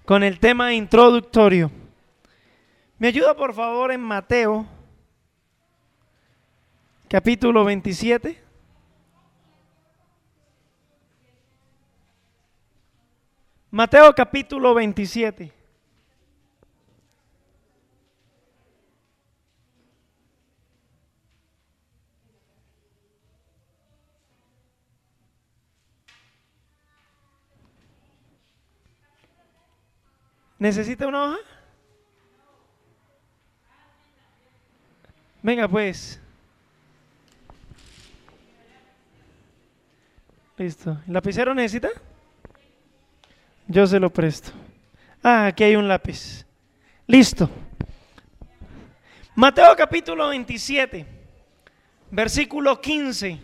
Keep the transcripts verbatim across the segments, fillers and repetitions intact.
con el tema introductorio. ¿Me ayuda por favor en Mateo, capítulo veintisiete? Mateo capítulo veintisiete. ¿Necesita una hoja? Venga pues. Listo. ¿El lapicero necesita? Yo se lo presto. Ah, aquí hay un lápiz. Listo. Mateo capítulo veintisiete, versículo quince.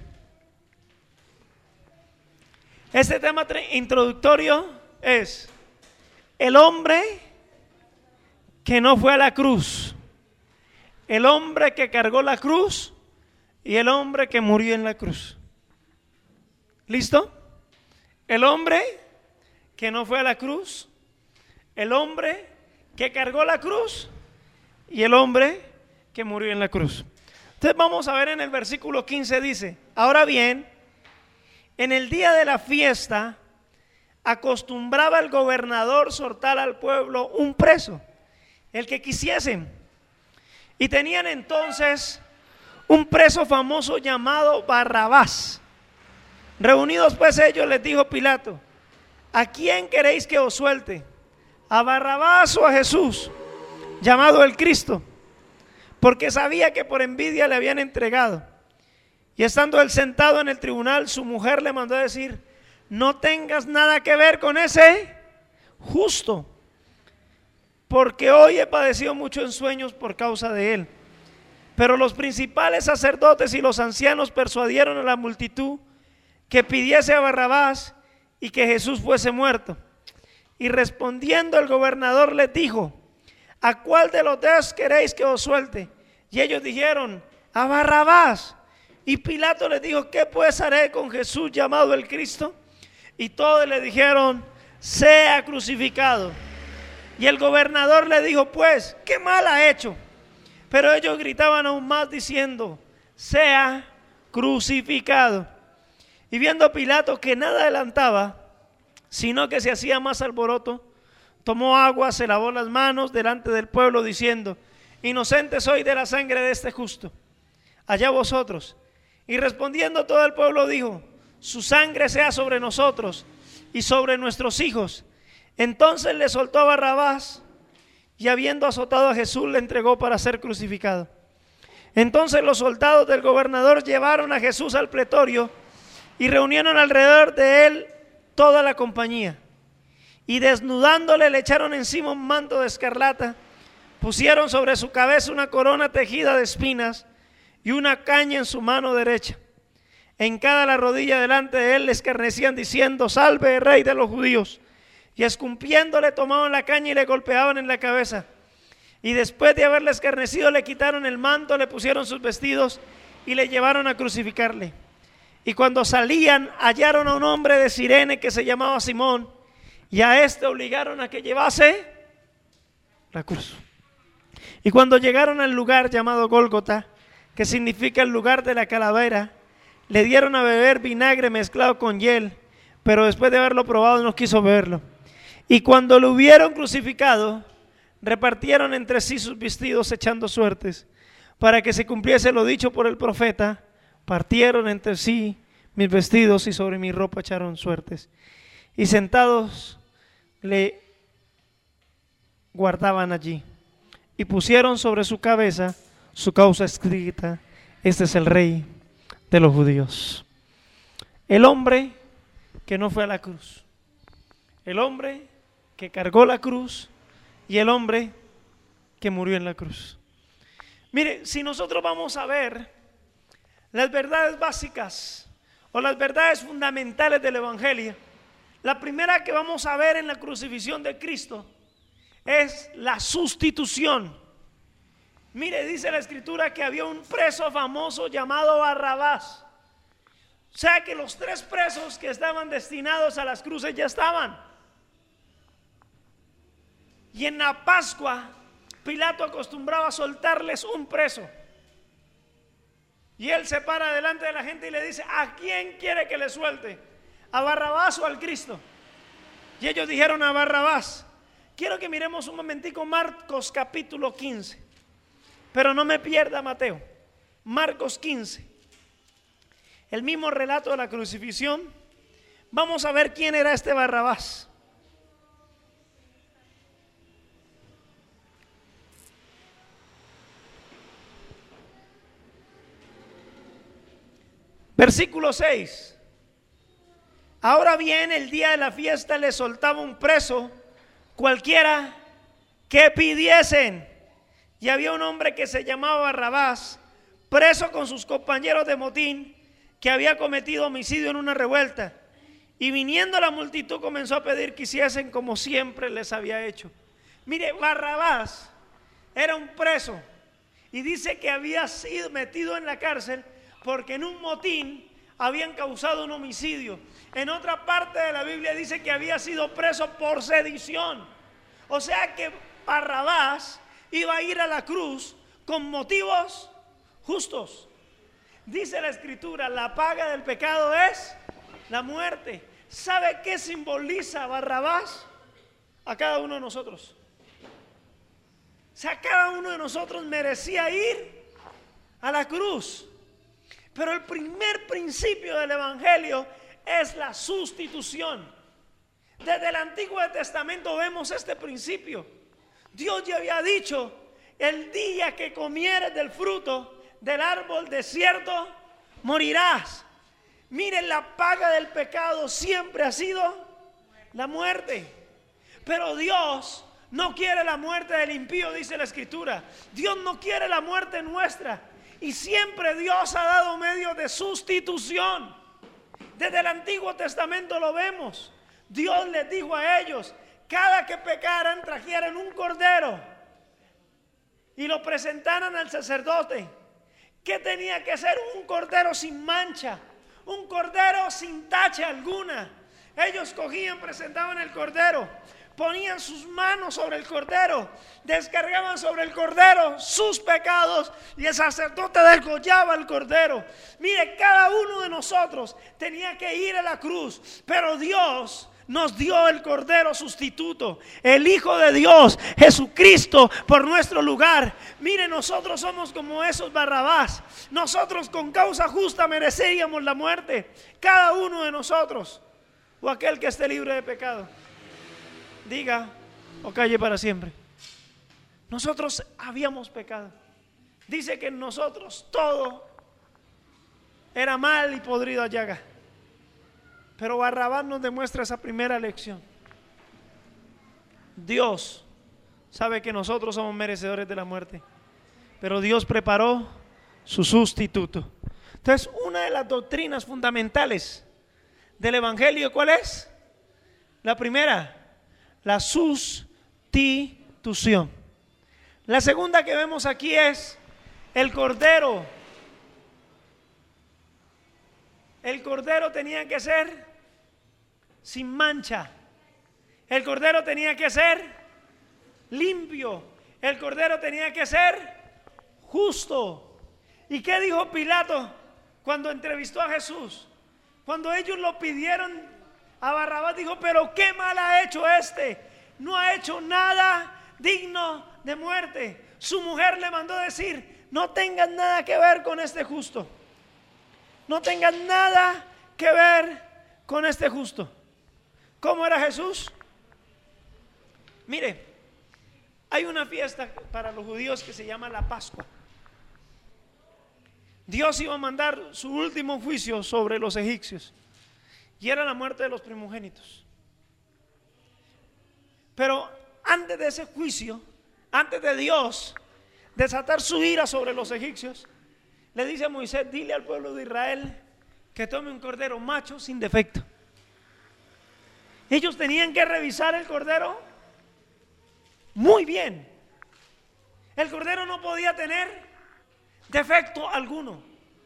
Este tema introductorio es el hombre que no fue a la cruz, el hombre que cargó la cruz y el hombre que murió en la cruz. ¿Listo? El hombre que no fue a la cruz, el hombre que cargó la cruz y el hombre que murió en la cruz. Entonces vamos a ver en el versículo quince, dice: ahora bien, en el día de la fiesta acostumbraba el gobernador soltar al pueblo un preso, el que quisiesen. Y tenían entonces un preso famoso llamado Barrabás. Reunidos pues ellos, les dijo Pilato: ¿a quién queréis que os suelte? ¿A Barrabás o a Jesús, llamado el Cristo? Porque sabía que por envidia le habían entregado. Y estando él sentado en el tribunal, su mujer le mandó a decir: no tengas nada que ver con ese justo, porque hoy he padecido mucho en sueños por causa de él. Pero los principales sacerdotes y los ancianos persuadieron a la multitud que pidiese a Barrabás y que Jesús fuese muerto. Y respondiendo el gobernador les dijo: ¿a cuál de los dos queréis que os suelte? Y ellos dijeron: a Barrabás. Y Pilato les dijo: ¿qué pues haré con Jesús llamado el Cristo? Y todos le dijeron: sea crucificado. Y el gobernador le dijo: pues, ¿qué mal ha hecho? Pero ellos gritaban aún más diciendo: sea crucificado. Y viendo Pilato que nada adelantaba, sino que se hacía más alboroto, tomó agua, se lavó las manos delante del pueblo diciendo: inocente soy de la sangre de este justo, allá vosotros. Y respondiendo todo el pueblo dijo: su sangre sea sobre nosotros y sobre nuestros hijos. Entonces le soltó a Barrabás, y habiendo azotado a Jesús le entregó para ser crucificado. Entonces los soldados del gobernador llevaron a Jesús al pretorio y reunieron alrededor de él toda la compañía. Y desnudándole le echaron encima un manto de escarlata, pusieron sobre su cabeza una corona tejida de espinas y una caña en su mano derecha. En cada la rodilla delante de él le escarnecían diciendo: salve, rey de los judíos. Y escupiéndole tomaban la caña y le golpeaban en la cabeza. Y después de haberle escarnecido le quitaron el manto, le pusieron sus vestidos y le llevaron a crucificarle. Y cuando salían hallaron a un hombre de Cirene que se llamaba Simón, y a este obligaron a que llevase la cruz. Y cuando llegaron al lugar llamado Gólgota, que significa el lugar de la calavera, le dieron a beber vinagre mezclado con hiel, pero después de haberlo probado no quiso beberlo. Y cuando lo hubieron crucificado, repartieron entre sí sus vestidos echando suertes, para que se cumpliese lo dicho por el profeta: partieron entre sí mis vestidos y sobre mi ropa echaron suertes. Y sentados le guardaban allí, y pusieron sobre su cabeza su causa escrita: este es el rey de los judíos. El hombre que no fue a la cruz, el hombre que cargó la cruz y el hombre que murió en la cruz. Mire, si nosotros vamos a ver las verdades básicas o las verdades fundamentales del evangelio, la primera que vamos a ver en la crucifixión de Cristo es la sustitución. Mire, dice la escritura que había un preso famoso llamado Barrabás. O sea que los tres presos que estaban destinados a las cruces ya estaban. Y en la Pascua, Pilato acostumbraba a soltarles un preso. Y él se para delante de la gente y le dice: ¿a quién quiere que le suelte? ¿A Barrabás o al Cristo? Y ellos dijeron: a Barrabás. Quiero que miremos un momentico Marcos capítulo quince. Pero no me pierda Mateo. Marcos quince. El mismo relato de la crucifixión. Vamos a ver quién era este Barrabás. Versículo seis. Ahora bien, el día de la fiesta le soltaba un preso cualquiera que pidiesen. Y había un hombre que se llamaba Barrabás, preso con sus compañeros de motín, que había cometido homicidio en una revuelta. Y viniendo la multitud comenzó a pedir que hiciesen como siempre les había hecho. Mire, Barrabás era un preso y dice que había sido metido en la cárcel porque en un motín habían causado un homicidio. En otra parte de la Biblia dice que había sido preso por sedición. O sea que Barrabás iba a ir a la cruz con motivos justos. Dice la Escritura: la paga del pecado es la muerte. ¿Sabe qué simboliza Barrabás? A cada uno de nosotros. O sea, cada uno de nosotros merecía ir a la cruz. Pero el primer principio del Evangelio es la sustitución. Desde el Antiguo Testamento vemos este principio. Dios ya había dicho: el día que comieres del fruto del árbol de cierto morirás. Miren, la paga del pecado siempre ha sido la muerte. Pero Dios no quiere la muerte del impío, dice la Escritura. Dios no quiere la muerte nuestra. Y siempre Dios ha dado medios de sustitución. Desde el Antiguo Testamento lo vemos. Dios les dijo a ellos: cada que pecaran trajeran un cordero y lo presentaran al sacerdote. ¿Qué tenía que ser? Un cordero sin mancha, un cordero sin tacha alguna. Ellos cogían, presentaban el cordero, ponían sus manos sobre el cordero, descargaban sobre el cordero sus pecados y el sacerdote degollaba al cordero. Mire, cada uno de nosotros tenía que ir a la cruz, pero Dios nos dio el cordero sustituto, el Hijo de Dios, Jesucristo, por nuestro lugar. Mire, nosotros somos como esos Barrabás. Nosotros con causa justa mereceríamos la muerte, cada uno de nosotros, o aquel que esté libre de pecado diga o calle para siempre. Nosotros habíamos pecado. Dice que en nosotros todo era mal y podrido a llaga. Pero Barrabás nos demuestra esa primera lección. Dios sabe que nosotros somos merecedores de la muerte, pero Dios preparó su sustituto. Entonces, una de las doctrinas fundamentales del Evangelio, ¿cuál es? La primera, la sustitución. La segunda que vemos aquí es el cordero. El cordero tenía que ser sin mancha. El cordero tenía que ser limpio. El cordero tenía que ser justo. ¿Y qué dijo Pilato cuando entrevistó a Jesús? Cuando ellos lo pidieron a Barrabás, dijo: pero qué mal ha hecho este, no ha hecho nada digno de muerte. Su mujer le mandó decir: no tengan nada que ver con este justo, no tengan nada que ver con este justo. ¿Cómo era Jesús? Mire, hay una fiesta para los judíos que se llama la Pascua. Dios iba a mandar su último juicio sobre los egipcios y era la muerte de los primogénitos. Pero antes de ese juicio, antes de Dios desatar su ira sobre los egipcios, le dice a Moisés: dile al pueblo de Israel que tome un cordero macho sin defecto. Ellos tenían que revisar el cordero muy bien. El cordero no podía tener defecto alguno.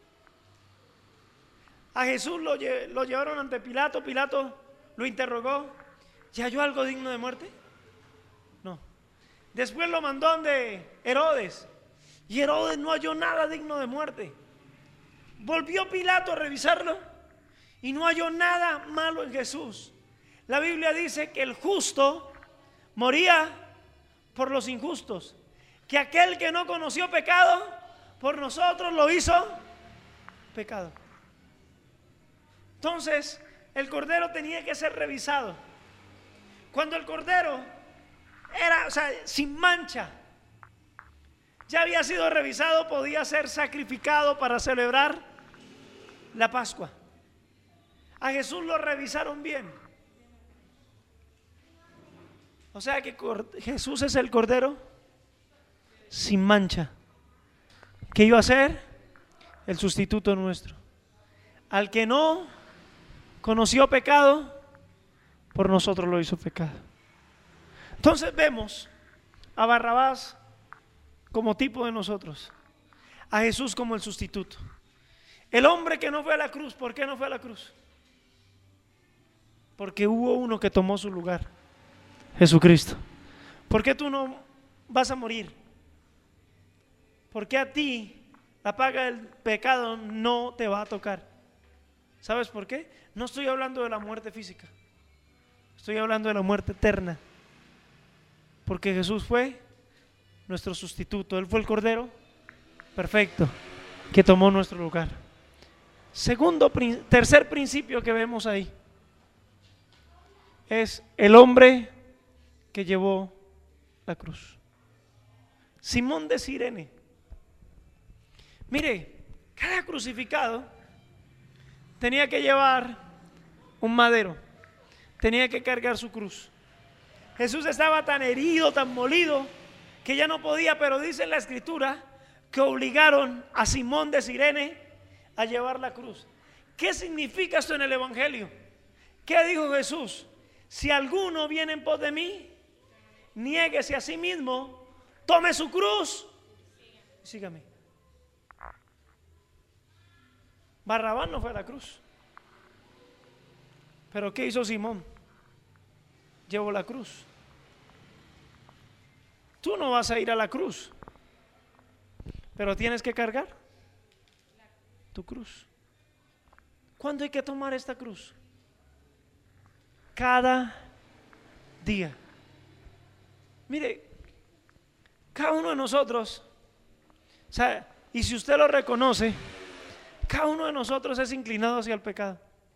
A Jesús lo, lle- lo llevaron ante Pilato. Pilato lo interrogó: ¿y halló algo digno de muerte? No. Después lo mandó donde Herodes, y Herodes no halló nada digno de muerte. Volvió Pilato a revisarlo y no halló nada malo en Jesús. La Biblia dice que el justo moría por los injustos, que aquel que no conoció pecado por nosotros lo hizo pecado. Entonces el cordero tenía que ser revisado. Cuando el cordero era, o sea, sin mancha, ya había sido revisado, podía ser sacrificado para celebrar la Pascua. A Jesús lo revisaron bien. O sea que Jesús es el cordero sin mancha, que iba a ser el sustituto nuestro. Al que no conoció pecado, por nosotros lo hizo pecado. Entonces vemos a Barrabás como tipo de nosotros, a Jesús como el sustituto. El hombre que no fue a la cruz, ¿por qué no fue a la cruz? Porque hubo uno que tomó su lugar, Jesucristo. ¿Por qué tú no vas a morir? ¿Por qué a ti la paga del pecado no te va a tocar? ¿Sabes por qué? No estoy hablando de la muerte física, estoy hablando de la muerte eterna. Porque Jesús fue nuestro sustituto. Él fue el cordero perfecto que tomó nuestro lugar. Segundo, tercer principio que vemos ahí es el hombre que llevó la cruz. Simón de Cirene. Mire, cada crucificado tenía que llevar un madero, tenía que cargar su cruz. Jesús estaba tan herido, tan molido, que ya no podía, pero dice en la escritura que obligaron a Simón de Cirene a llevar la cruz. ¿Qué significa esto en el evangelio? ¿Qué dijo Jesús? Si alguno viene en pos de mí, niéguese a sí mismo, tome su cruz y sígame. Barrabás no fue a la cruz, pero ¿qué hizo Simón? Llevó la cruz. Tú no vas a ir a la cruz, pero tienes que cargar tu cruz. ¿Cuándo hay que tomar esta cruz? Cada día. Mire, cada uno de nosotros, o sea, y si usted lo reconoce, cada uno de nosotros es inclinado hacia el pecado.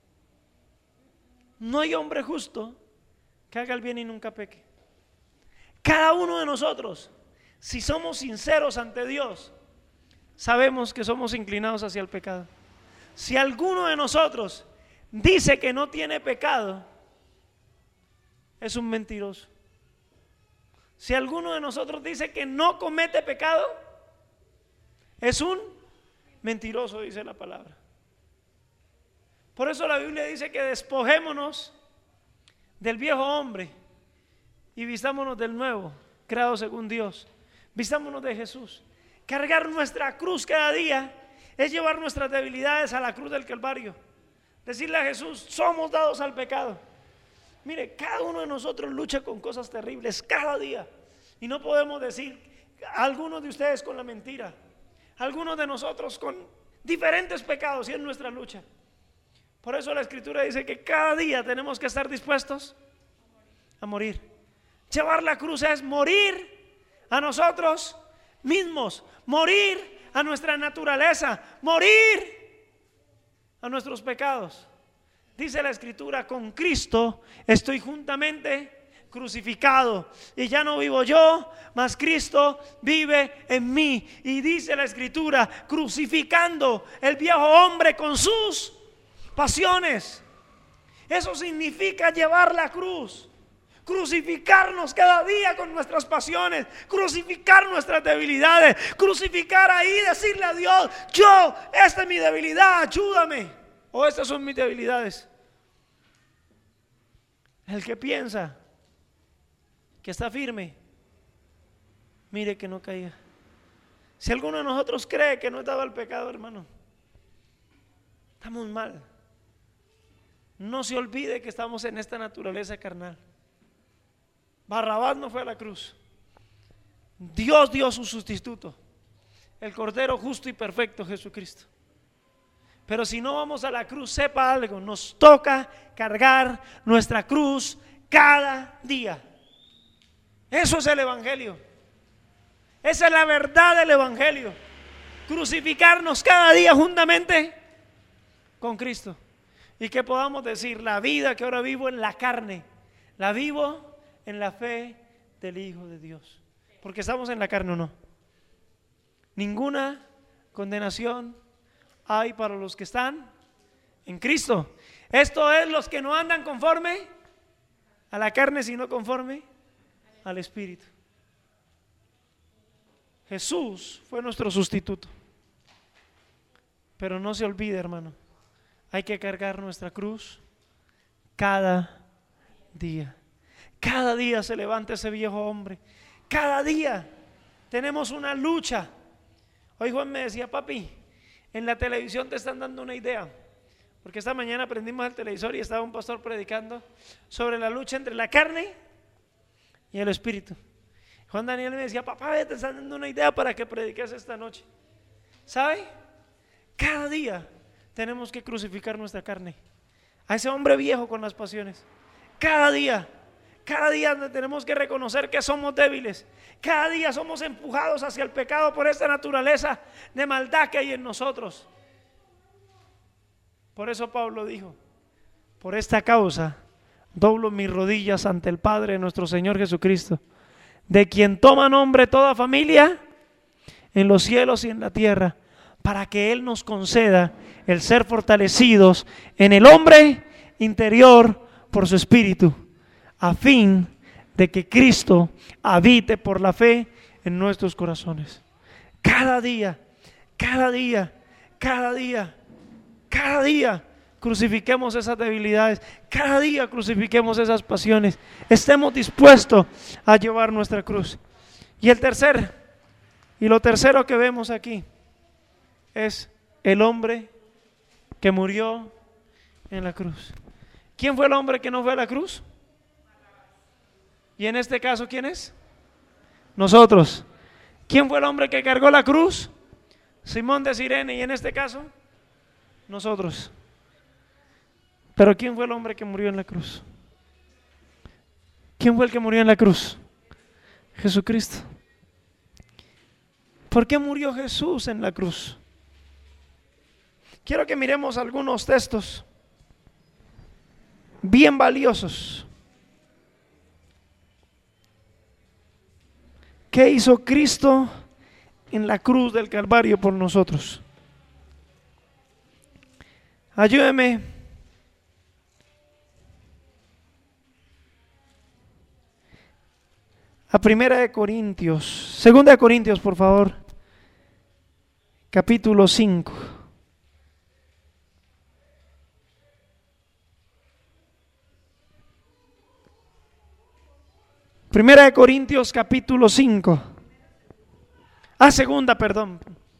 No hay hombre justo que haga el bien y nunca peque. Cada uno de nosotros, si somos sinceros ante Dios, sabemos que somos inclinados hacia el pecado. Si alguno de nosotros dice que no tiene pecado, es un mentiroso. Si alguno de nosotros dice que no comete pecado, es un mentiroso, dice la palabra. Por eso la Biblia dice que despojémonos del viejo hombre y vistámonos del nuevo, creado según Dios. Vistámonos de Jesús. Cargar nuestra cruz cada día es llevar nuestras debilidades a la cruz del Calvario. Decirle a Jesús, somos dados al pecado. Mire, cada uno de nosotros lucha con cosas terribles cada día. Y no podemos decir, algunos de ustedes con la mentira, algunos de nosotros con diferentes pecados, y es nuestra lucha. Por eso la Escritura dice que cada día tenemos que estar dispuestos a morir. Llevar la cruz es morir a nosotros mismos, morir a nuestra naturaleza, morir a nuestros pecados. Dice la Escritura, con Cristo estoy juntamente crucificado y ya no vivo yo, mas Cristo vive en mí. Y dice la Escritura, crucificando el viejo hombre con sus pasiones. Eso significa llevar la cruz, crucificarnos cada día con nuestras pasiones, crucificar nuestras debilidades, crucificar ahí, decirle a Dios, yo, esta es mi debilidad, ayúdame, o estas son mis debilidades. El que piensa que está firme, mire que no caiga. Si alguno de nosotros cree que no estaba el pecado, hermano, estamos mal. No se olvide que estamos en esta naturaleza carnal. Barrabás no fue a la cruz, Dios dio su sustituto, el Cordero justo y perfecto, Jesucristo. Pero si no vamos a la cruz, sepa algo, nos toca cargar nuestra cruz cada día. Eso es el Evangelio. Esa es la verdad del Evangelio. Crucificarnos cada día juntamente con Cristo. Y que podamos decir, la vida que ahora vivo en la carne, la vivo en la fe del Hijo de Dios. Porque estamos en la carne, ¿o no? Ninguna condenación hay para los que están en Cristo. Esto es los que no andan conforme a la carne, sino conforme al Espíritu. Jesús fue nuestro sustituto. Pero no se olvide, hermano, hay que cargar nuestra cruz cada día. Cada día se levanta ese viejo hombre. Cada día tenemos una lucha. Hoy Juan me decía, papi, en la televisión te están dando una idea. Porque esta mañana aprendimos el televisor y estaba un pastor predicando sobre la lucha entre la carne y el espíritu. Juan Daniel me decía, papá, te están dando una idea para que prediques esta noche. ¿Sabe? Cada día tenemos que crucificar nuestra carne, a ese hombre viejo con las pasiones. Cada día, cada día tenemos que reconocer que somos débiles. Cada día somos empujados hacia el pecado por esta naturaleza de maldad que hay en nosotros. Por eso Pablo dijo, por esta causa doblo mis rodillas ante el Padre de nuestro Señor Jesucristo, de quien toma nombre toda familia en los cielos y en la tierra, para que Él nos conceda el ser fortalecidos en el hombre interior por su Espíritu, a fin de que Cristo habite por la fe en nuestros corazones. Cada día, cada día, cada día, cada día crucifiquemos esas debilidades, cada día crucifiquemos esas pasiones, estemos dispuestos a llevar nuestra cruz. Y el tercer, y lo tercero que vemos aquí es el hombre que murió en la cruz. ¿Quién fue el hombre que no fue a la cruz? Y en este caso, ¿quién es? Nosotros. ¿Quién fue el hombre que cargó la cruz? Simón de Cirene. Y en este caso, nosotros. Pero ¿quién fue el hombre que murió en la cruz? ¿Quién fue el que murió en la cruz? Jesucristo. ¿Por qué murió Jesús en la cruz? Quiero que miremos algunos textos bien valiosos. ¿Qué hizo Cristo en la cruz del Calvario por nosotros? Ayúdeme. A Primera de Corintios, Segunda de Corintios, por favor, capítulo cinco. Primera de Corintios capítulo cinco. Ah, segunda, perdón.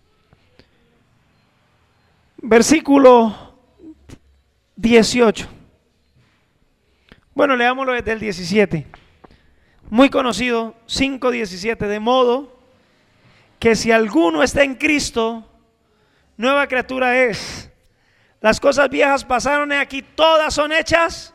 Versículo dieciocho. Bueno, leámoslo desde el diecisiete. Muy conocido, cinco diecisiete. De modo que si alguno está en Cristo, nueva criatura es. Las cosas viejas pasaron y aquí todas son hechas.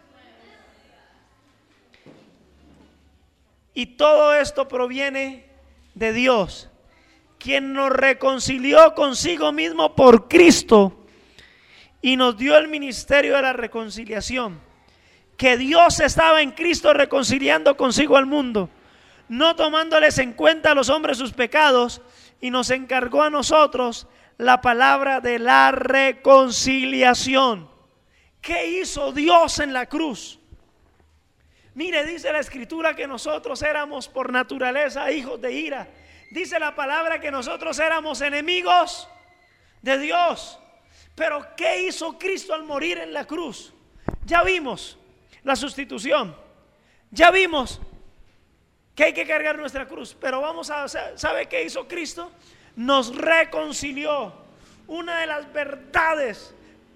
Y todo esto proviene de Dios, quien nos reconcilió consigo mismo por Cristo y nos dio el ministerio de la reconciliación. Que Dios estaba en Cristo reconciliando consigo al mundo, no tomándoles en cuenta a los hombres sus pecados, y nos encargó a nosotros la palabra de la reconciliación. ¿Qué hizo Dios en la cruz? Mire, dice la Escritura que nosotros éramos por naturaleza hijos de ira. Dice la palabra que nosotros éramos enemigos de Dios. Pero ¿qué hizo Cristo al morir en la cruz? Ya vimos la sustitución. Ya vimos que hay que cargar nuestra cruz. Pero vamos a, ¿sabe qué hizo Cristo? Nos reconcilió. Una de las verdades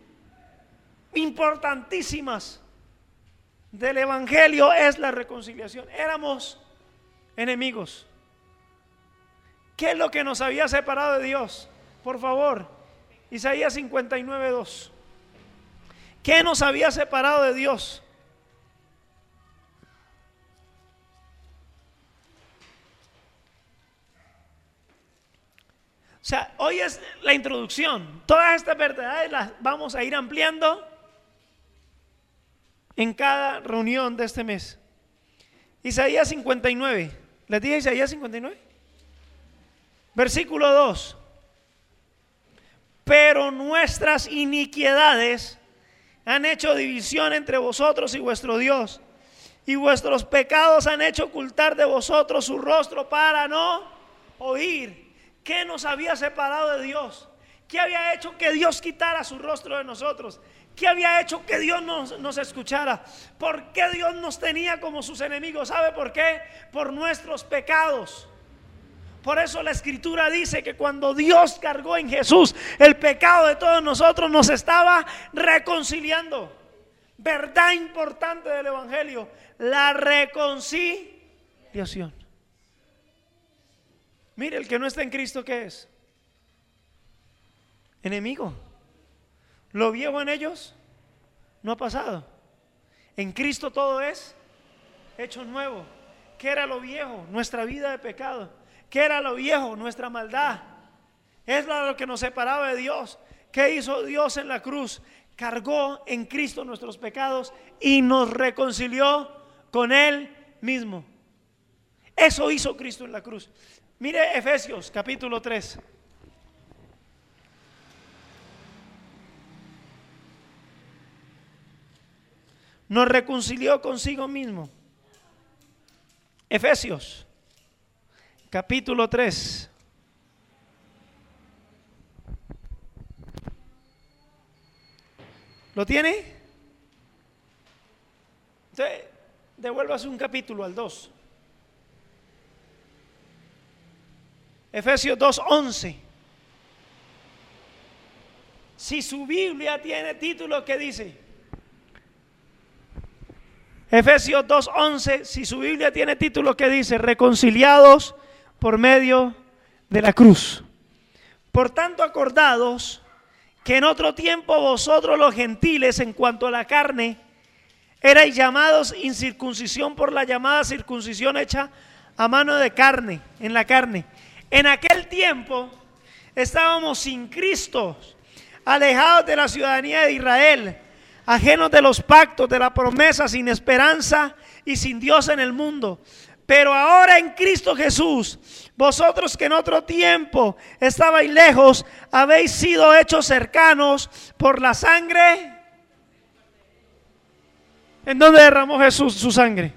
importantísimas del Evangelio es la reconciliación. Éramos enemigos, ¿Qué es lo que nos había separado de Dios? Por favor, Isaías cincuenta y nueve, dos. ¿Qué nos había separado de Dios? O sea, hoy es la introducción. Todas estas verdades las vamos a ir ampliando en cada reunión de este mes. Isaías cincuenta y nueve. ¿Les dije Isaías cincuenta y nueve? Versículo dos. Pero nuestras iniquidades han hecho división entre vosotros y vuestro Dios, y vuestros pecados han hecho ocultar de vosotros su rostro para no oír. ¿Qué nos había separado de Dios? ¿Qué había hecho que Dios quitara su rostro de nosotros? ¿Qué había hecho que Dios nos, nos escuchara? ¿Por qué Dios nos tenía como sus enemigos? ¿Sabe por qué? Por nuestros pecados. Por eso la Escritura dice que cuando Dios cargó en Jesús el pecado de todos nosotros, nos estaba reconciliando. Verdad importante del Evangelio, la reconciliación. Mire, el que no está en Cristo, ¿qué es? Enemigo. Lo viejo en ellos no ha pasado. En Cristo todo es hecho nuevo. ¿Qué era lo viejo? Nuestra vida de pecado. ¿Qué era lo viejo? Nuestra maldad. Es lo que nos separaba de Dios. ¿Qué hizo Dios en la cruz? Cargó en Cristo nuestros pecados y nos reconcilió con Él mismo. Eso hizo Cristo en la cruz. Mire Efesios capítulo tres. Nos reconcilió consigo mismo. Efesios capítulo tres. ¿Lo tiene? Entonces, devuélvase un capítulo al dos. Efesios dos, once. Si su Biblia tiene título, ¿qué dice? Efesios dos, once. Si su Biblia tiene título, ¿qué dice? Reconciliados por medio de la cruz. Por tanto, acordados que en otro tiempo vosotros los gentiles, en cuanto a la carne, erais llamados incircuncisión por la llamada circuncisión hecha a mano de carne, en la carne. En aquel tiempo estábamos sin Cristo, alejados de la ciudadanía de Israel, ajenos de los pactos, de la promesa, sin esperanza y sin Dios en el mundo. Pero ahora en Cristo Jesús, vosotros que en otro tiempo estabais lejos, habéis sido hechos cercanos por la sangre. ¿En dónde derramó Jesús su sangre?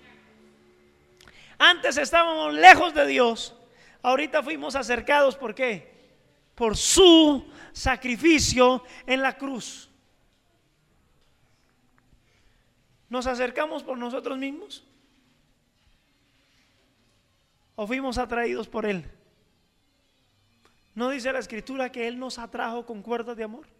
Antes estábamos lejos de Dios. Ahorita fuimos acercados, ¿por qué? Por su sacrificio en la cruz. ¿Nos acercamos por nosotros mismos? ¿O fuimos atraídos por Él? ¿No dice la Escritura que Él nos atrajo con cuerdas de amor?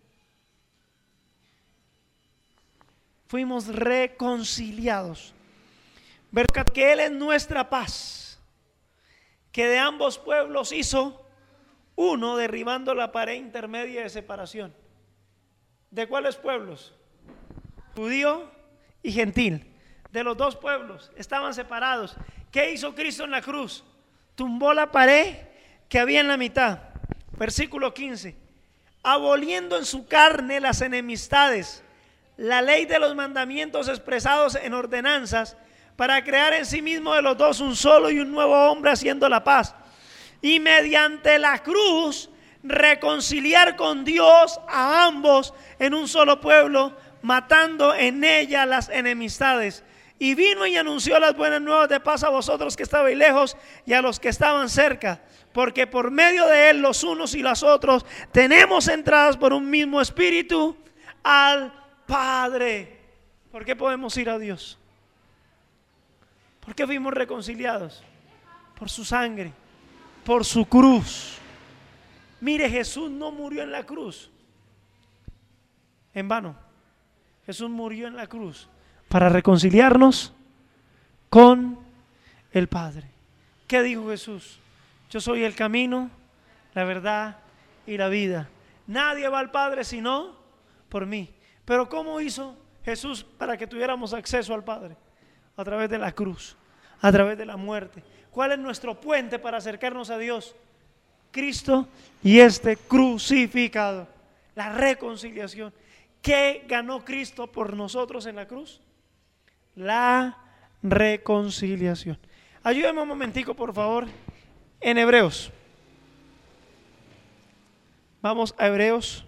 Fuimos reconciliados. ¿Verdad que Él es nuestra paz? Que de ambos pueblos hizo uno, derribando la pared intermedia de separación. ¿De cuáles pueblos? Judío y gentil. De los dos pueblos estaban separados. ¿Qué hizo Cristo en la cruz? Tumbó la pared que había en la mitad. Versículo quince. Aboliendo en su carne las enemistades, la ley de los mandamientos expresados en ordenanzas, para crear en sí mismo de los dos un solo y un nuevo hombre, haciendo la paz, y mediante la cruz reconciliar con Dios a ambos en un solo pueblo, matando en ella las enemistades. Y vino y anunció las buenas nuevas de paz a vosotros que estabais lejos y a los que estaban cerca, porque por medio de él los unos y los otros tenemos entradas por un mismo espíritu al Padre. ¿Por qué podemos ir a Dios? ¿Por qué fuimos reconciliados? Por su sangre, por su cruz. Mire, Jesús no murió en la cruz en vano. Jesús murió en la cruz para reconciliarnos con el Padre. ¿Qué dijo Jesús? Yo soy el camino, la verdad y la vida. Nadie va al Padre sino por mí. Pero ¿cómo hizo Jesús para que tuviéramos acceso al Padre? A través de la cruz, a través de la muerte. ¿Cuál es nuestro puente para acercarnos a Dios? Cristo y este crucificado. La reconciliación. ¿Qué ganó Cristo por nosotros en la cruz? La reconciliación. Ayúdame un momentico, por favor, en Hebreos. Vamos a Hebreos.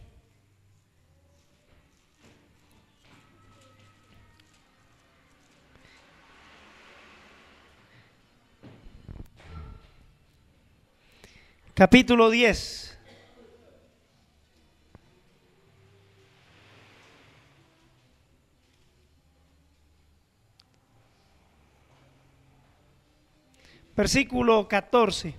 Capítulo diez. Versículo catorce.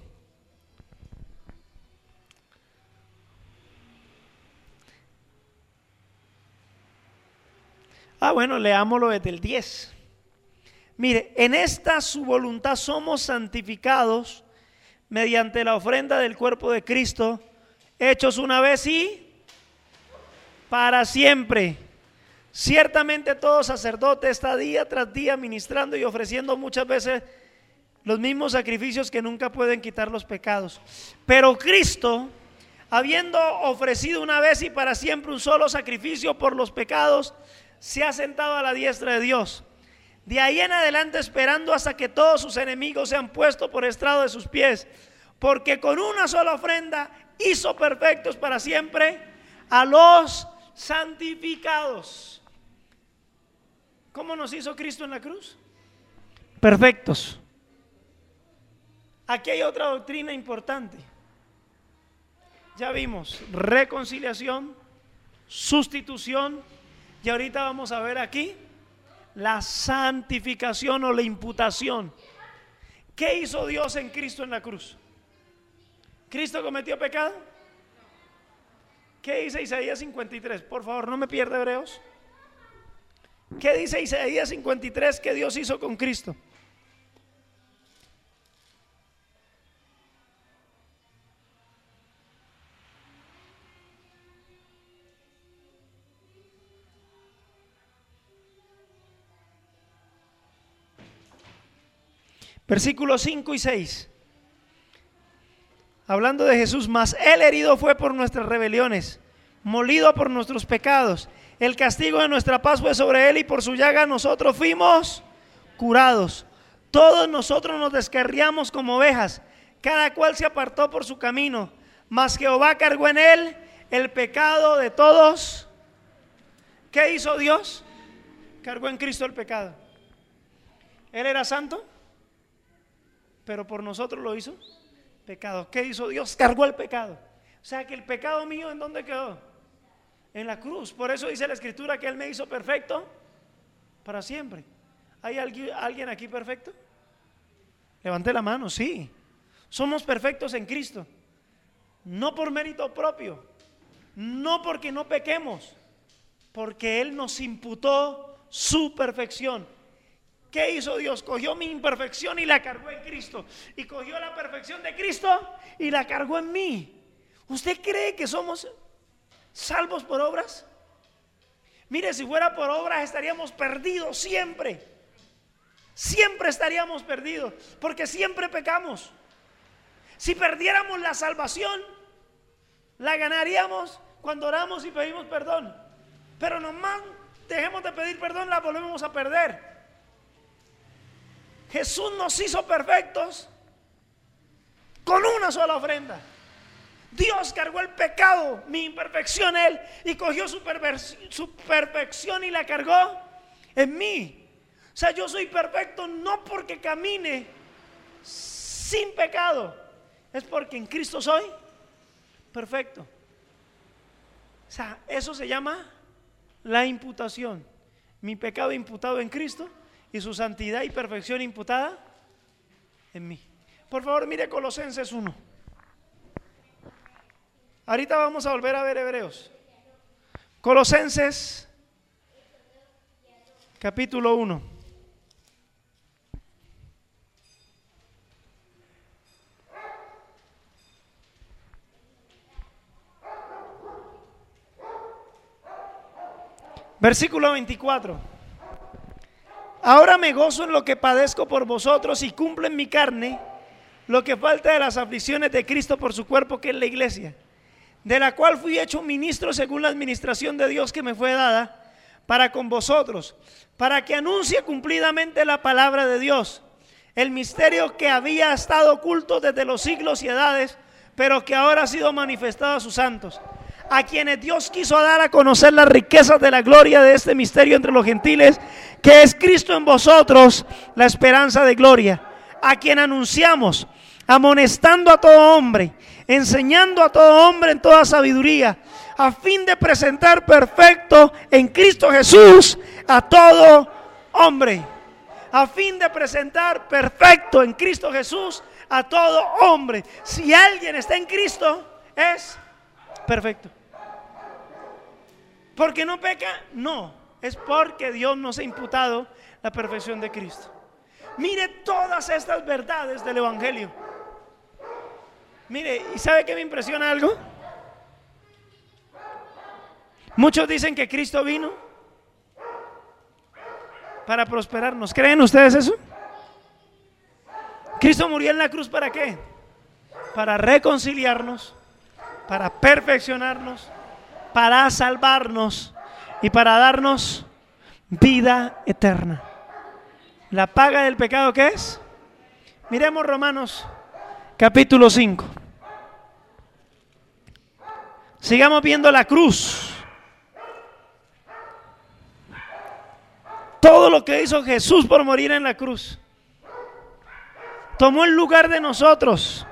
Ah, bueno, leámoslo desde el diez. Mire, en esta su voluntad somos santificados mediante la ofrenda del cuerpo de Cristo, hechos una vez y para siempre. Ciertamente todo sacerdote está día tras día ministrando y ofreciendo muchas veces los mismos sacrificios que nunca pueden quitar los pecados. Pero Cristo, habiendo ofrecido una vez y para siempre un solo sacrificio por los pecados, se ha sentado a la diestra de Dios. De ahí en adelante esperando hasta que todos sus enemigos sean puestos por estrado de sus pies, porque con una sola ofrenda hizo perfectos para siempre a los santificados. ¿Cómo nos hizo Cristo en la cruz? Perfectos. Aquí hay otra doctrina importante. Ya vimos reconciliación, sustitución, y ahorita vamos a ver aquí la santificación o la imputación. ¿Qué hizo Dios en Cristo en la cruz? ¿Cristo cometió pecado? ¿Qué dice Isaías cincuenta y tres? Por favor, no me pierda Hebreos. ¿Qué dice Isaías cincuenta y tres que Dios hizo con Cristo? Versículos cinco y seis. Hablando de Jesús, mas Él herido fue por nuestras rebeliones, molido por nuestros pecados. El castigo de nuestra paz fue sobre Él y por su llaga nosotros fuimos curados. Todos nosotros nos descarriamos como ovejas, cada cual se apartó por su camino, mas Jehová cargó en Él el pecado de todos. ¿Qué hizo Dios? Cargó en Cristo el pecado. Él era santo, pero por nosotros lo hizo pecado. ¿Qué hizo Dios? Cargó el pecado. O sea que el pecado mío, ¿en dónde quedó? En la cruz. Por eso dice la Escritura que Él me hizo perfecto para siempre. ¿Hay alguien, alguien aquí perfecto? Levante la mano. Sí, somos perfectos en Cristo, no por mérito propio, no porque no pequemos, porque Él nos imputó su perfección. ¿Qué hizo Dios? Cogió mi imperfección y la cargó en Cristo, y cogió la perfección de Cristo y la cargó en mí. ¿Usted cree que somos salvos por obras? Mire, si fuera por obras estaríamos perdidos siempre. Siempre estaríamos perdidos, porque siempre pecamos. Si perdiéramos la salvación, la ganaríamos cuando oramos y pedimos perdón. Pero nomás dejemos de pedir perdón, la volvemos a perder. Jesús nos hizo perfectos con una sola ofrenda. Dios cargó el pecado, mi imperfección, Él, y cogió su, su perfección y la cargó en mí. O sea, yo soy perfecto no porque camine sin pecado, es porque en Cristo soy perfecto. O sea, eso se llama la imputación. Mi pecado imputado en Cristo y su santidad y perfección imputada en mí. Por favor, mire Colosenses uno. Ahorita vamos a volver a ver Hebreos. Colosenses capítulo uno. Versículo veinticuatro. Ahora me gozo en lo que padezco por vosotros y cumplo en mi carne lo que falta de las aflicciones de Cristo por su cuerpo, que es la iglesia, de la cual fui hecho ministro según la administración de Dios que me fue dada para con vosotros, para que anuncie cumplidamente la palabra de Dios, el misterio que había estado oculto desde los siglos y edades, pero que ahora ha sido manifestado a sus santos, a quienes Dios quiso dar a conocer las riquezas de la gloria de este misterio entre los gentiles, que es Cristo en vosotros, la esperanza de gloria, a quien anunciamos, amonestando a todo hombre, enseñando a todo hombre en toda sabiduría, a fin de presentar perfecto en Cristo Jesús a todo hombre, a fin de presentar perfecto en Cristo Jesús a todo hombre. Si alguien está en Cristo, es perfecto. ¿Porque no peca? No, es porque Dios nos ha imputado la perfección de Cristo. Mire todas estas verdades del Evangelio. Mire, ¿y sabe qué me impresiona algo? Muchos dicen que Cristo vino para prosperarnos. ¿Creen ustedes eso? Cristo murió en la cruz, ¿para qué? Para reconciliarnos, para perfeccionarnos, para salvarnos y para darnos vida eterna. ¿La paga del pecado qué es? Miremos Romanos capítulo cinco. Sigamos viendo la cruz. Todo lo que hizo Jesús por morir en la cruz. Tomó el lugar de nosotros.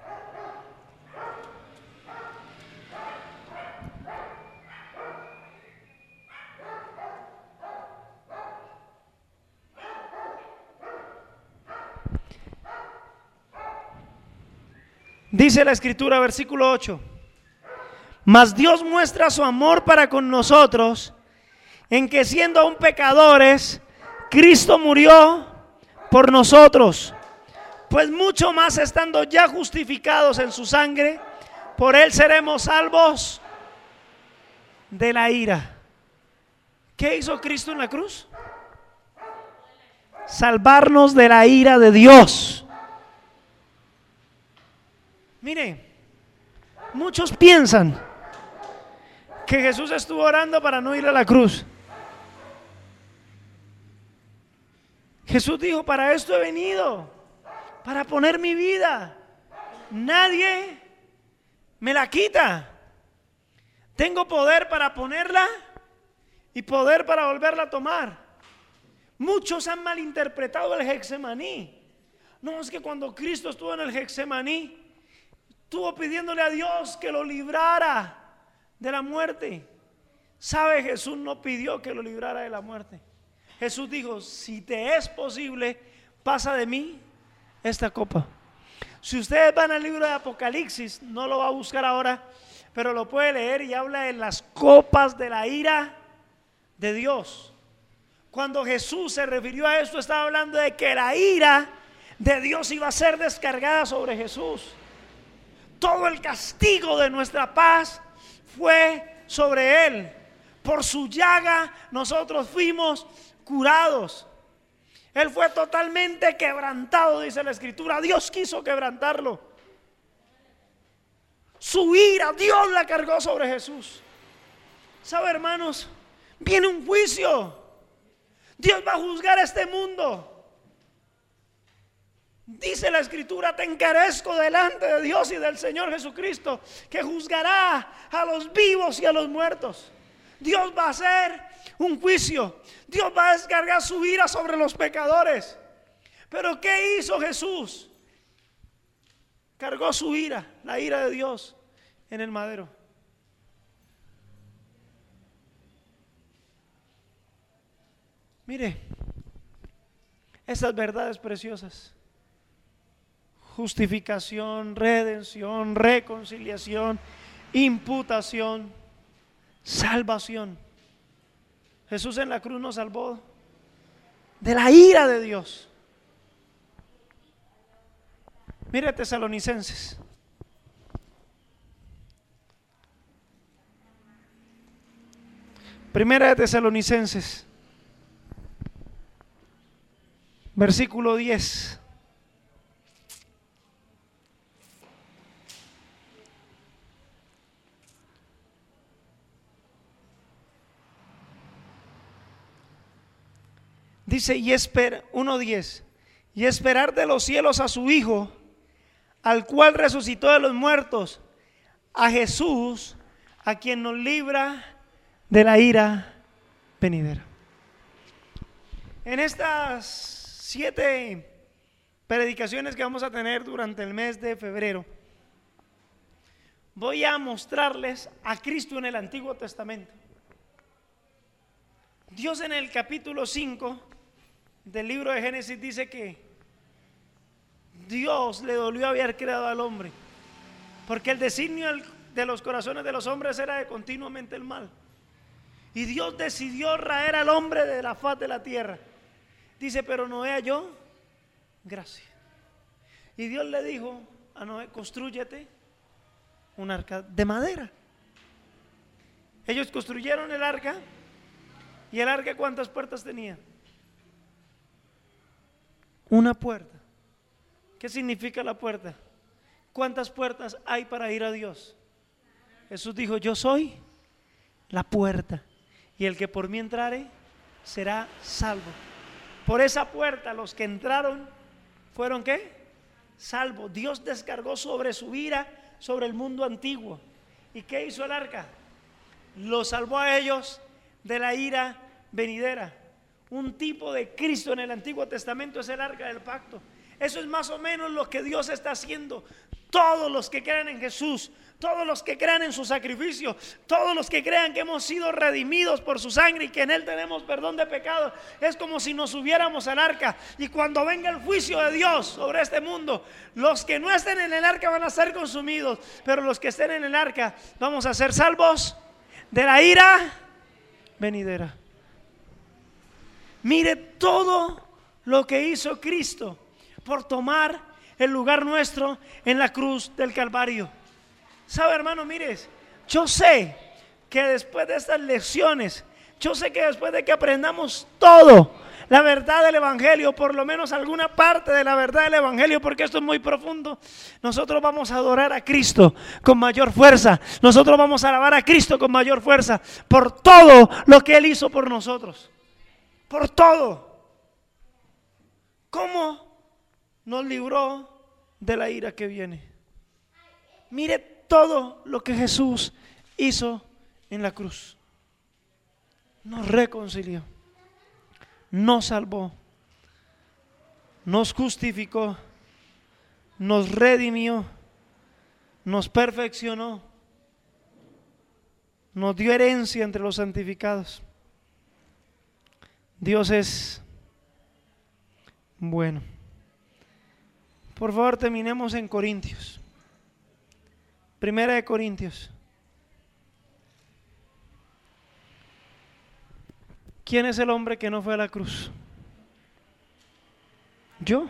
Dice la Escritura, versículo ocho: mas Dios muestra su amor para con nosotros, en que siendo aún pecadores, Cristo murió por nosotros. Pues mucho más estando ya justificados en su sangre, por él seremos salvos de la ira. ¿Qué hizo Cristo en la cruz? Salvarnos de la ira de Dios. Mire, muchos piensan que Jesús estuvo orando para no ir a la cruz. Jesús dijo: para esto he venido, para poner mi vida. Nadie me la quita. Tengo poder para ponerla y poder para volverla a tomar. Muchos han malinterpretado el Getsemaní. No, es que cuando Cristo estuvo en el Getsemaní, estuvo pidiéndole a Dios que lo librara de la muerte. ¿Sabe? Jesús no pidió que lo librara de la muerte. Jesús dijo: si te es posible, pasa de mí esta copa. Si ustedes van al libro de Apocalipsis, no lo va a buscar ahora, pero lo puede leer, y habla de las copas de la ira de Dios. Cuando Jesús se refirió a esto, estaba hablando de que la ira de Dios iba a ser descargada sobre Jesús. Todo el castigo de nuestra paz fue sobre él. Por su llaga nosotros fuimos curados. Él fue totalmente quebrantado, dice la Escritura. Dios quiso quebrantarlo. Su ira Dios la cargó sobre Jesús. ¿Sabe, hermanos? Viene un juicio. Dios va a juzgar a este mundo. Dice la Escritura: te encarezco delante de Dios y del Señor Jesucristo, que juzgará a los vivos y a los muertos. Dios va a hacer un juicio. Dios va a descargar su ira sobre los pecadores. Pero ¿qué hizo Jesús? Cargó su ira, la ira de Dios, en el madero. Mire, estas verdades preciosas: justificación, redención, reconciliación, imputación, salvación. Jesús en la cruz nos salvó de la ira de Dios. Mire Tesalonicenses. Primera de Tesalonicenses, versículo diez. Dice, y espera, uno diez, y esperar de los cielos a su Hijo, al cual resucitó de los muertos, a Jesús, a quien nos libra de la ira venidera. En estas siete predicaciones que vamos a tener durante el mes de febrero, voy a mostrarles a Cristo en el Antiguo Testamento. Dios en el capítulo cinco del libro de Génesis dice que Dios le dolió haber creado al hombre, porque el designio de los corazones de los hombres era de continuamente el mal. Y Dios decidió raer al hombre de la faz de la tierra. Dice, pero Noé halló gracia. Y Dios le dijo a Noé, constrúyete un arca de madera. Ellos construyeron el arca. ¿Y el arca cuántas puertas tenía? Una puerta. ¿Qué significa la puerta? ¿Cuántas puertas hay para ir a Dios? Jesús dijo, yo soy la puerta, y el que por mí entrare será salvo. Por esa puerta los que entraron fueron ¿qué? Salvos. Dios descargó sobre su ira sobre el mundo antiguo. ¿Y qué hizo el arca? Lo salvó a ellos de la ira venidera. Un tipo de Cristo en el Antiguo Testamento es el arca del pacto. Eso es más o menos lo que Dios está haciendo. Todos los que crean en Jesús, todos los que crean en su sacrificio, todos los que crean que hemos sido redimidos por su sangre y que en Él tenemos perdón de pecados, es como si nos subiéramos al arca. Y cuando venga el juicio de Dios sobre este mundo, los que no estén en el arca van a ser consumidos, pero los que estén en el arca vamos a ser salvos de la ira venidera. Mire todo lo que hizo Cristo por tomar el lugar nuestro en la cruz del Calvario. ¿Sabe, hermano? Mires, yo sé que después de estas lecciones, yo sé que después de que aprendamos todo, la verdad del Evangelio, por lo menos alguna parte de la verdad del Evangelio, porque esto es muy profundo, nosotros vamos a adorar a Cristo con mayor fuerza. Nosotros vamos a alabar a Cristo con mayor fuerza por todo lo que Él hizo por nosotros. Por todo. ¿Cómo nos libró de la ira que viene? Mire todo lo que Jesús hizo en la cruz. Nos reconcilió, nos salvó, nos justificó, nos redimió, nos perfeccionó, nos dio herencia entre los santificados. Dios es bueno. Por favor, terminemos en Corintios. Primera de Corintios. ¿Quién es el hombre que no fue a la cruz? ¿Yo?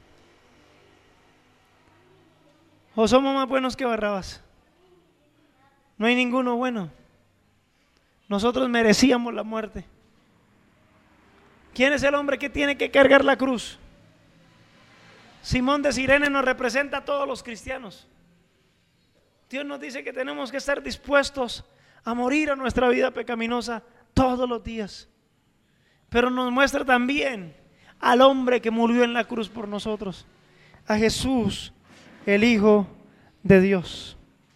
¿O somos más buenos que Barrabás? No hay ninguno bueno. Nosotros merecíamos la muerte. ¿Quién es el hombre que tiene que cargar la cruz? Simón de Cirene nos representa a todos los cristianos. Dios nos dice que tenemos que estar dispuestos a morir a nuestra vida pecaminosa todos los días. Pero nos muestra también al hombre que murió en la cruz por nosotros, a Jesús, el Hijo de Dios.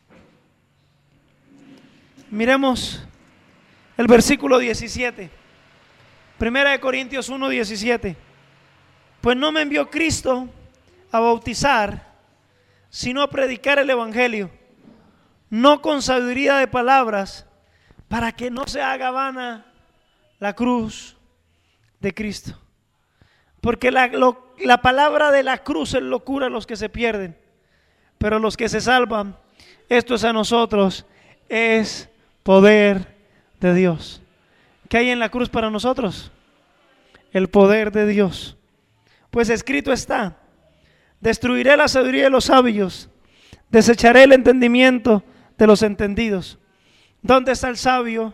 Miremos el versículo diecisiete. Primera de Corintios uno, diecisiete. Pues no me envió Cristo a bautizar, sino a predicar el Evangelio, no con sabiduría de palabras, para que no se haga vana la cruz de Cristo. Porque la, lo, la palabra de la cruz es locura a los que se pierden, pero los que se salvan, esto es a nosotros, es poder de Dios. ¿Qué hay en la cruz para nosotros? El poder de Dios. Pues escrito está: destruiré la sabiduría de los sabios, desecharé el entendimiento de los entendidos. ¿Dónde está el sabio?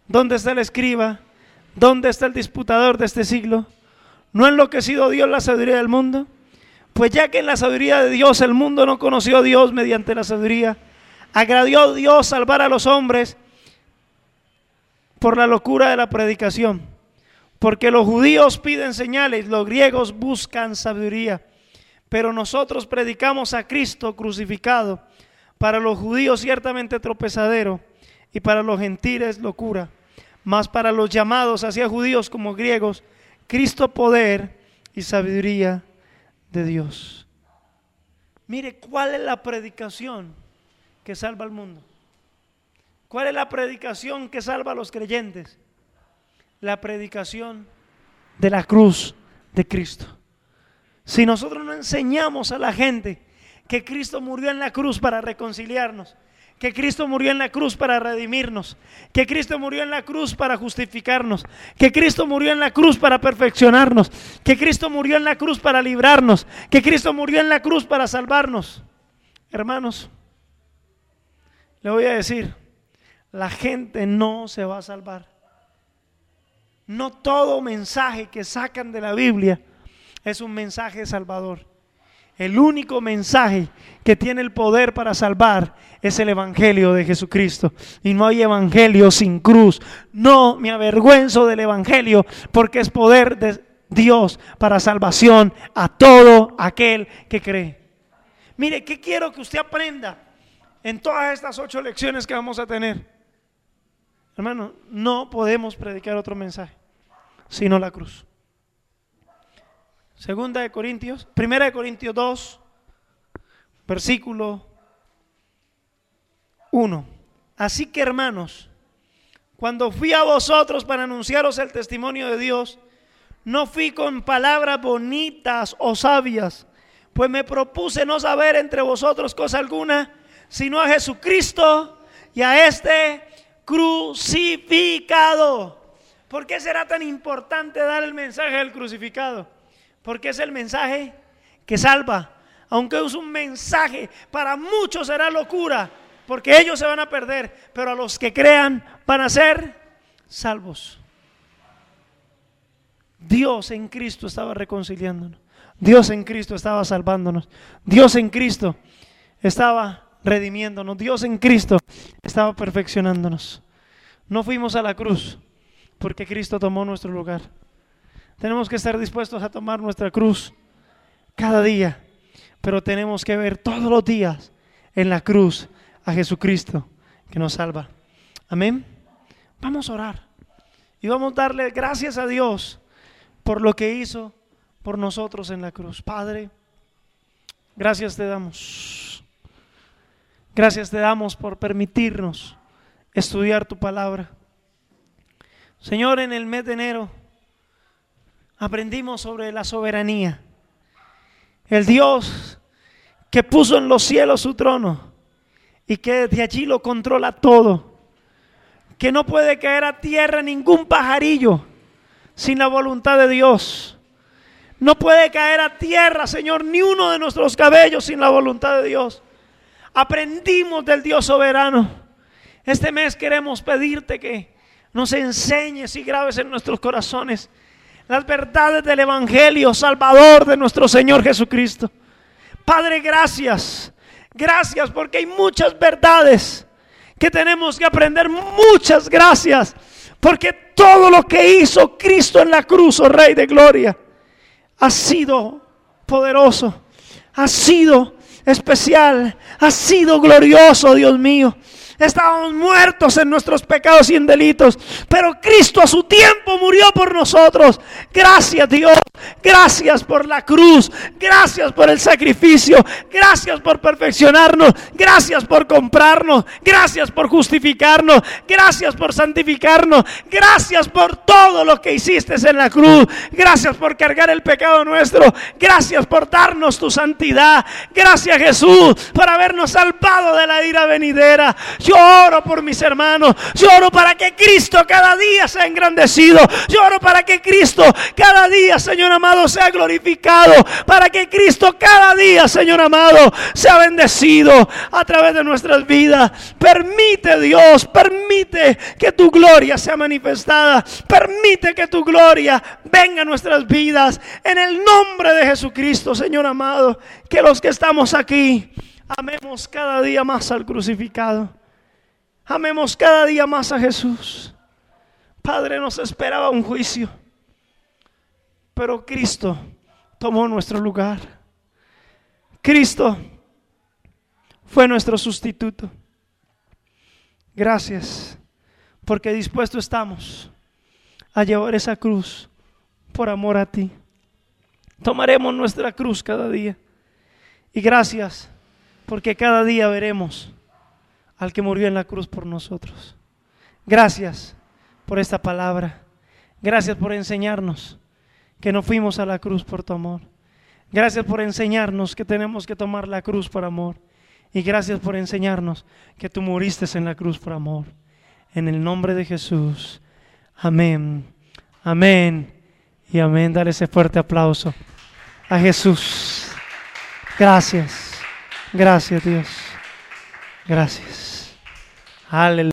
¿Dónde está el escriba? ¿Dónde está el disputador de este siglo? ¿No ha enloquecido Dios la sabiduría del mundo? Pues ya que en la sabiduría de Dios el mundo no conoció a Dios mediante la sabiduría, agradó a Dios salvar a los hombres por la locura de la predicación. Porque los judíos piden señales, los griegos buscan sabiduría. Pero nosotros predicamos a Cristo crucificado, para los judíos ciertamente tropezadero, y para los gentiles locura. Mas para los llamados, así a judíos como griegos, Cristo poder y sabiduría de Dios. Mire, ¿cuál es la predicación que salva al mundo? ¿Cuál es la predicación que salva a los creyentes? La predicación de la cruz de Cristo. Si nosotros no enseñamos a la gente que Cristo murió en la cruz para reconciliarnos, que Cristo murió en la cruz para redimirnos, que Cristo murió en la cruz para justificarnos, que Cristo murió en la cruz para perfeccionarnos, que Cristo murió en la cruz para librarnos, que Cristo murió en la cruz para salvarnos. Hermanos, le voy a decir, la gente no se va a salvar. No todo mensaje que sacan de la Biblia es un mensaje salvador. El único mensaje que tiene el poder para salvar es el evangelio de Jesucristo. Y no hay evangelio sin cruz. No me avergüenzo del evangelio, porque es poder de Dios para salvación a todo aquel que cree. Mire, ¿qué quiero que usted aprenda en todas estas ocho lecciones que vamos a tener? Hermano, no podemos predicar otro mensaje sino la cruz. Segunda de Corintios, Primera de Corintios dos, versículo uno. Así que, hermanos, cuando fui a vosotros para anunciaros el testimonio de Dios, no fui con palabras bonitas o sabias, pues me propuse no saber entre vosotros cosa alguna, sino a Jesucristo y a este crucificado. ¿Por qué será tan importante dar el mensaje del crucificado? Porque es el mensaje que salva. Aunque es un mensaje, para muchos será locura, porque ellos se van a perder, pero a los que crean van a ser salvos. Dios en Cristo estaba reconciliándonos. Dios en Cristo estaba salvándonos. Dios en Cristo estaba redimiéndonos. Dios en Cristo estaba perfeccionándonos. No fuimos a la cruz porque Cristo tomó nuestro lugar. Tenemos que estar dispuestos a tomar nuestra cruz cada día, pero tenemos que ver todos los días en la cruz a Jesucristo que nos salva. Amén. Vamos a orar y vamos a darle gracias a Dios por lo que hizo por nosotros en la cruz. Padre, gracias te damos. Gracias te damos por permitirnos estudiar tu palabra. Señor, en el mes de enero aprendimos sobre la soberanía. El Dios que puso en los cielos su trono y que desde allí lo controla todo. Que no puede caer a tierra ningún pajarillo sin la voluntad de Dios. No puede caer a tierra, Señor, ni uno de nuestros cabellos sin la voluntad de Dios. Aprendimos del Dios soberano. Este mes queremos pedirte que nos enseñes y grabes en nuestros corazones las verdades del evangelio salvador de nuestro Señor Jesucristo. Padre, gracias. Gracias porque hay muchas verdades que tenemos que aprender. Muchas gracias porque todo lo que hizo Cristo en la cruz, oh Rey de Gloria, ha sido poderoso, ha sido especial, ha sido glorioso, Dios mío. Estábamos muertos en nuestros pecados y en delitos, pero Cristo a su tiempo murió por nosotros. Gracias, Dios. Gracias por la cruz. Gracias por el sacrificio. Gracias por perfeccionarnos. Gracias por comprarnos. Gracias por justificarnos. Gracias por santificarnos. Gracias por todo lo que hiciste en la cruz. Gracias por cargar el pecado nuestro. Gracias por darnos tu santidad. Gracias, Jesús, por habernos salvado de la ira venidera. Yo oro por mis hermanos. Yo oro para que Cristo cada día sea engrandecido. Yo oro para que Cristo cada día, Señor amado, sea glorificado. Para que Cristo cada día, Señor amado, sea bendecido a través de nuestras vidas. Permite, Dios, permite que tu gloria sea manifestada. Permite que tu gloria venga a nuestras vidas. En el nombre de Jesucristo, Señor amado, que los que estamos aquí amemos cada día más al crucificado. Amemos cada día más a Jesús. Padre, nos esperaba un juicio, pero Cristo tomó nuestro lugar. Cristo fue nuestro sustituto. Gracias, porque dispuesto estamos a llevar esa cruz por amor a ti. Tomaremos nuestra cruz cada día. Y gracias, porque cada día veremos al que murió en la cruz por nosotros. Gracias por esta palabra. Gracias por enseñarnos que no fuimos a la cruz por tu amor. Gracias por enseñarnos que tenemos que tomar la cruz por amor. Y gracias por enseñarnos que tú muriste en la cruz por amor. En el nombre de Jesús. Amén. Amén. Y amén. Dale ese fuerte aplauso a Jesús. Gracias. Gracias, Dios. Gracias. Aleluya.